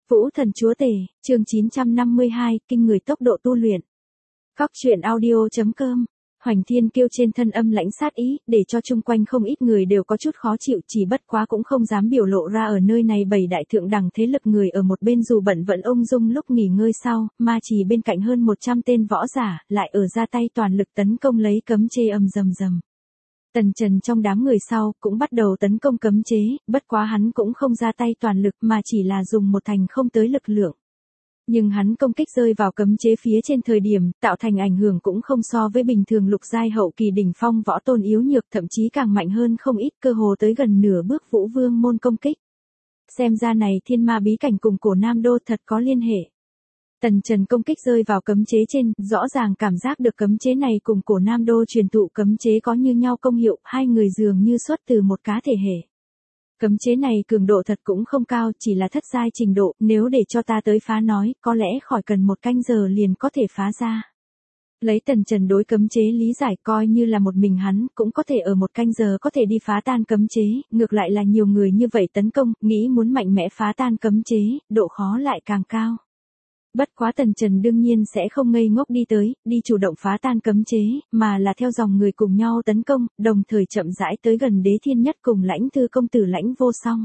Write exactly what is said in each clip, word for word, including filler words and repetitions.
Vũ Thần Chúa Tể, chương chín trăm năm mươi hai, kinh người tốc độ tu luyện. Cóc truyện audio.com. Hoành Thiên Kiêu trên thân âm lãnh sát ý, để cho chung quanh không ít người đều có chút khó chịu, chỉ bất quá cũng không dám biểu lộ ra. Ở nơi này bảy đại thượng đẳng thế lực người ở một bên dù bận vẫn ung dung lúc nghỉ ngơi sau, ma chỉ bên cạnh hơn một trăm tên võ giả, lại ở ra tay toàn lực tấn công lấy cấm chế ầm rầm rầm. Tần Trần trong đám người sau cũng bắt đầu tấn công cấm chế, bất quá hắn cũng không ra tay toàn lực mà chỉ là dùng một thành không tới lực lượng. Nhưng hắn công kích rơi vào cấm chế phía trên thời điểm, tạo thành ảnh hưởng cũng không so với bình thường lục giai hậu kỳ đỉnh phong võ tôn yếu nhược, thậm chí càng mạnh hơn không ít, cơ hồ tới gần nửa bước Vũ Vương môn công kích. Xem ra này thiên ma bí cảnh cùng cổ Nam Đô thật có liên hệ. Tần Trần công kích rơi vào cấm chế trên, rõ ràng cảm giác được cấm chế này cùng cổ Nam Đô truyền thụ cấm chế có như nhau công hiệu, hai người dường như xuất từ một cá thể hệ. Cấm chế này cường độ thật cũng không cao, chỉ là thất giai trình độ, nếu để cho ta tới phá nói, có lẽ khỏi cần một canh giờ liền có thể phá ra. Lấy Tần Trần đối cấm chế lý giải, coi như là một mình hắn, cũng có thể ở một canh giờ có thể đi phá tan cấm chế, ngược lại là nhiều người như vậy tấn công, nghĩ muốn mạnh mẽ phá tan cấm chế, độ khó lại càng cao. Bất quá Tần Trần đương nhiên sẽ không ngây ngốc đi tới, đi chủ động phá tan cấm chế, mà là theo dòng người cùng nhau tấn công, đồng thời chậm rãi tới gần Đế Thiên Nhất cùng Lãnh Thư công tử Lãnh Vô Song.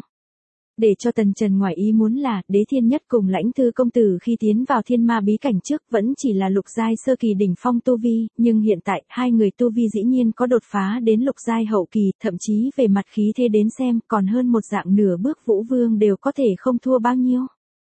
Để cho Tần Trần ngoài ý muốn là, Đế Thiên Nhất cùng Lãnh Thư công tử khi tiến vào thiên ma bí cảnh trước vẫn chỉ là lục giai sơ kỳ đỉnh phong tu vi, nhưng hiện tại, hai người tu vi dĩ nhiên có đột phá đến lục giai hậu kỳ, thậm chí về mặt khí thế đến xem, còn hơn một dạng nửa bước Vũ Vương đều có thể không thua bao nhiêu.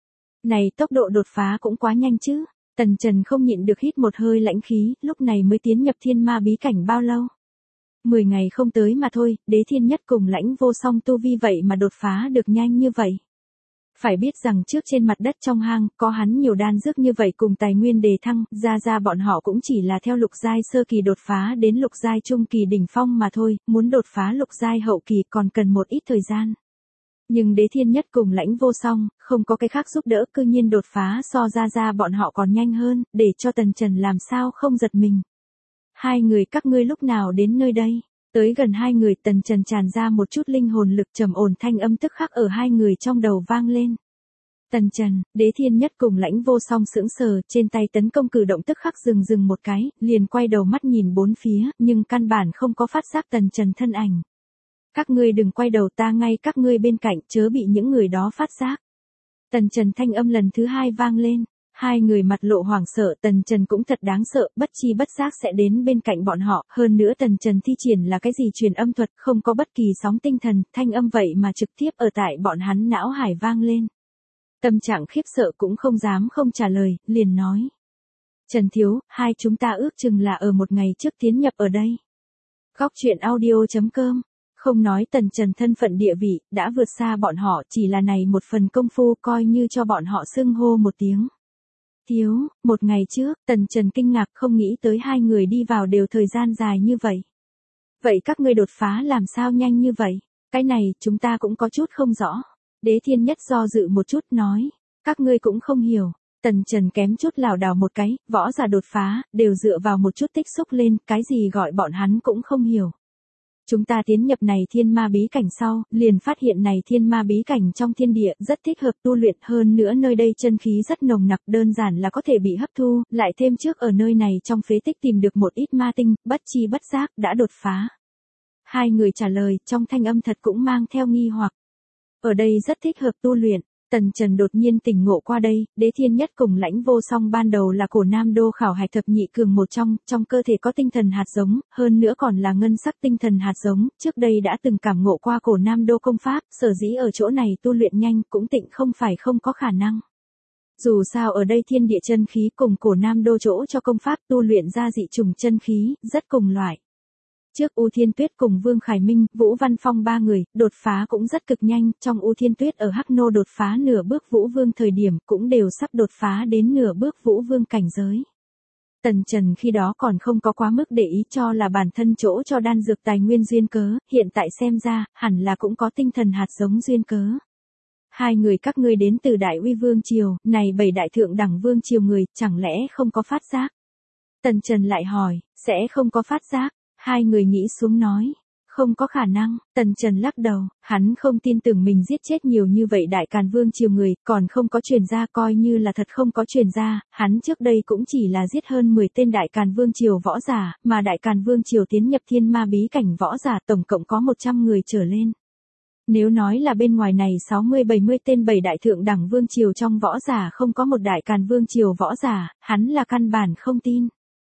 Này tốc độ đột phá cũng quá nhanh chứ. Tần Trần không nhịn được hít một hơi lãnh khí, lúc này mới tiến nhập thiên ma bí cảnh bao lâu? Mười ngày không tới mà thôi, Đế Thiên Nhất cùng Lãnh Vô Song tu vi vậy mà đột phá được nhanh như vậy. Phải biết rằng trước trên mặt đất trong hang, có hắn nhiều đan dược như vậy cùng tài nguyên đề thăng, ra ra bọn họ cũng chỉ là theo lục giai sơ kỳ đột phá đến lục giai trung kỳ đỉnh phong mà thôi, muốn đột phá lục giai hậu kỳ còn cần một ít thời gian. Nhưng Đế Thiên Nhất cùng Lãnh Vô Song, không có cái khác giúp đỡ, cư nhiên đột phá so ra ra bọn họ còn nhanh hơn, để cho Tần Trần làm sao không giật mình. Hai người các ngươi lúc nào đến nơi đây? Tới gần hai người, Tần Trần tràn ra một chút linh hồn lực, trầm ổn thanh âm tức khắc ở hai người trong đầu vang lên. Tần Trần, Đế Thiên Nhất cùng Lãnh Vô Song sững sờ, trên tay tấn công cử động tức khắc dừng dừng một cái, liền quay đầu mắt nhìn bốn phía, nhưng căn bản không có phát giác Tần Trần thân ảnh. Các ngươi đừng quay đầu, ta ngay các ngươi bên cạnh, chớ bị những người đó phát giác. Tần Trần thanh âm lần thứ hai vang lên, hai người mặt lộ hoảng sợ, Tần Trần cũng thật đáng sợ, bất chi bất giác sẽ đến bên cạnh bọn họ, hơn nữa Tần Trần thi triển là cái gì truyền âm thuật, không có bất kỳ sóng tinh thần, thanh âm vậy mà trực tiếp ở tại bọn hắn não hải vang lên. Tâm trạng khiếp sợ cũng không dám không trả lời, liền nói. Trần Thiếu, hai chúng ta ước chừng là ở một ngày trước tiến nhập ở đây. Cóc truyện audio.com. Không nói Tần Trần thân phận địa vị, đã vượt xa bọn họ, chỉ là này một phần công phu coi như cho bọn họ xưng hô một tiếng. Thiếu, một ngày trước, Tần Trần kinh ngạc không nghĩ tới hai người đi vào đều thời gian dài như vậy. Vậy các ngươi đột phá làm sao nhanh như vậy? Cái này, chúng ta cũng có chút không rõ. Đế Thiên Nhất do dự một chút nói, các ngươi cũng không hiểu. Tần Trần kém chút lảo đảo một cái, võ giả đột phá, đều dựa vào một chút tích xúc lên, cái gì gọi bọn hắn cũng không hiểu. Chúng ta tiến nhập này thiên ma bí cảnh sau, liền phát hiện này thiên ma bí cảnh trong thiên địa rất thích hợp tu luyện, hơn nữa nơi đây chân khí rất nồng nặc, đơn giản là có thể bị hấp thu, lại thêm trước ở nơi này trong phế tích tìm được một ít ma tinh, bất chi bất giác đã đột phá. Hai người trả lời, trong thanh âm thật cũng mang theo nghi hoặc. Ở đây rất thích hợp tu luyện. Tần Trần đột nhiên tỉnh ngộ qua đây, Đế Thiên Nhất cùng Lãnh Vô Song ban đầu là cổ Nam Đô khảo hạch thập nhị cường một trong, trong cơ thể có tinh thần hạt giống, hơn nữa còn là ngân sắc tinh thần hạt giống, trước đây đã từng cảm ngộ qua cổ Nam Đô công pháp, sở dĩ ở chỗ này tu luyện nhanh cũng tịnh không phải không có khả năng. Dù sao ở đây thiên địa chân khí cùng cổ Nam Đô chỗ cho công pháp tu luyện ra dị trùng chân khí, rất cùng loại. Trước U Thiên Tuyết cùng Vương Khải Minh, Vũ Văn Phong ba người, đột phá cũng rất cực nhanh, trong U Thiên Tuyết ở Hắc Nô đột phá nửa bước Vũ Vương thời điểm, cũng đều sắp đột phá đến nửa bước Vũ Vương cảnh giới. Tần Trần khi đó còn không có quá mức để ý cho là bản thân chỗ cho đan dược tài nguyên duyên cớ, hiện tại xem ra, hẳn là cũng có tinh thần hạt giống duyên cớ. Hai người các ngươi đến từ Đại Uy Vương Triều, này bảy đại thượng đẳng Vương Triều người, chẳng lẽ không có phát giác? Tần Trần lại hỏi, sẽ không có phát giác? Hai người nghĩ xuống nói, Không có khả năng, Tần Trần lắc đầu, hắn không tin tưởng mình giết chết nhiều như vậy Đại Càn Vương triều người, còn không có truyền ra, coi như là thật không có truyền ra, hắn trước đây cũng chỉ là giết hơn mười tên Đại Càn Vương triều võ giả, mà Đại Càn Vương triều tiến nhập thiên ma bí cảnh võ giả tổng cộng có một trăm người trở lên. Nếu nói là bên ngoài này sáu mươi bảy mươi tên bảy đại thượng đẳng vương triều trong võ giả không có một Đại Càn Vương triều võ giả, hắn là căn bản không tin.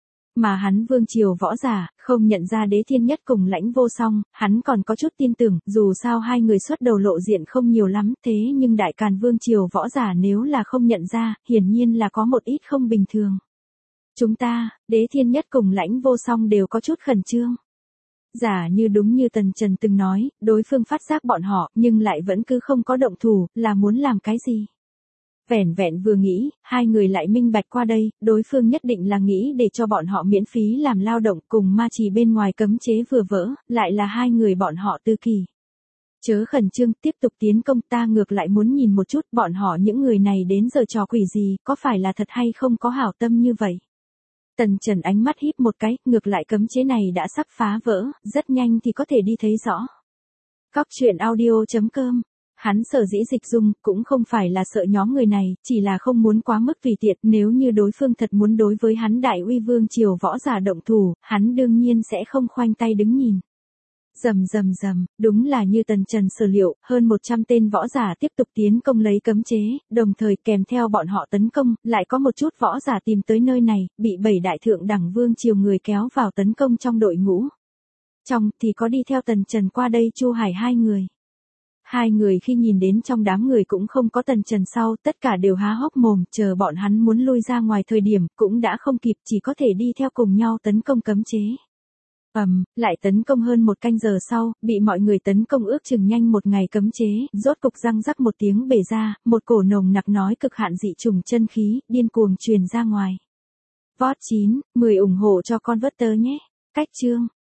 Mà hắn vương triều võ giả, không nhận ra Đế Thiên Nhất cùng Lãnh Vô Song, hắn còn có chút tin tưởng, dù sao hai người xuất đầu lộ diện không nhiều lắm, thế nhưng Đại Càn Vương triều võ giả nếu là không nhận ra, hiển nhiên là có một ít không bình thường. Chúng ta, Đế Thiên Nhất cùng Lãnh Vô Song đều có chút khẩn trương. Giả như đúng như Tần Trần từng nói, đối phương phát giác bọn họ, nhưng lại vẫn cứ không có động thủ, là muốn làm cái gì? Vẻn vẹn vừa nghĩ, hai người lại minh bạch qua đây, đối phương nhất định là nghĩ để cho bọn họ miễn phí làm lao động cùng ma trì bên ngoài cấm chế vừa vỡ, lại là hai người bọn họ tư kỳ. Chớ khẩn trương, tiếp tục tiến công, ta ngược lại muốn nhìn một chút bọn họ những người này đến giờ trò quỷ gì, có phải là thật hay không có hảo tâm như vậy. Tần Trần ánh mắt híp một cái, ngược lại cấm chế này đã sắp phá vỡ, rất nhanh thì có thể đi thấy rõ. Cóc truyện audio chấm com. Hắn sở dĩ dịch dung, cũng không phải là sợ nhóm người này, chỉ là không muốn quá mức tùy tiện, nếu như đối phương thật muốn đối với hắn Đại Uy Vương triều võ giả động thủ, hắn đương nhiên sẽ không khoanh tay đứng nhìn. Rầm rầm rầm, đúng là như Tần Trần sở liệu, hơn một trăm tên võ giả tiếp tục tiến công lấy cấm chế, đồng thời kèm theo bọn họ tấn công, lại có một chút võ giả tìm tới nơi này, bị bảy đại thượng đẳng vương triều người kéo vào tấn công trong đội ngũ. Trong thì có đi theo Tần Trần qua đây Chu Hải hai người. Hai người khi nhìn đến trong đám người cũng không có Tần Trần sau, tất cả đều há hốc mồm, chờ bọn hắn muốn lui ra ngoài thời điểm, cũng đã không kịp, chỉ có thể đi theo cùng nhau tấn công cấm chế. Ầm, um, lại tấn công hơn một canh giờ sau, bị mọi người tấn công ước chừng nhanh một ngày cấm chế, rốt cục răng rắc một tiếng bể ra, một cổ nồng nặc nói cực hạn dị trùng chân khí, điên cuồng truyền ra ngoài. Vót chín, mười ủng hộ cho con vớt tớ nhé. Cách chương.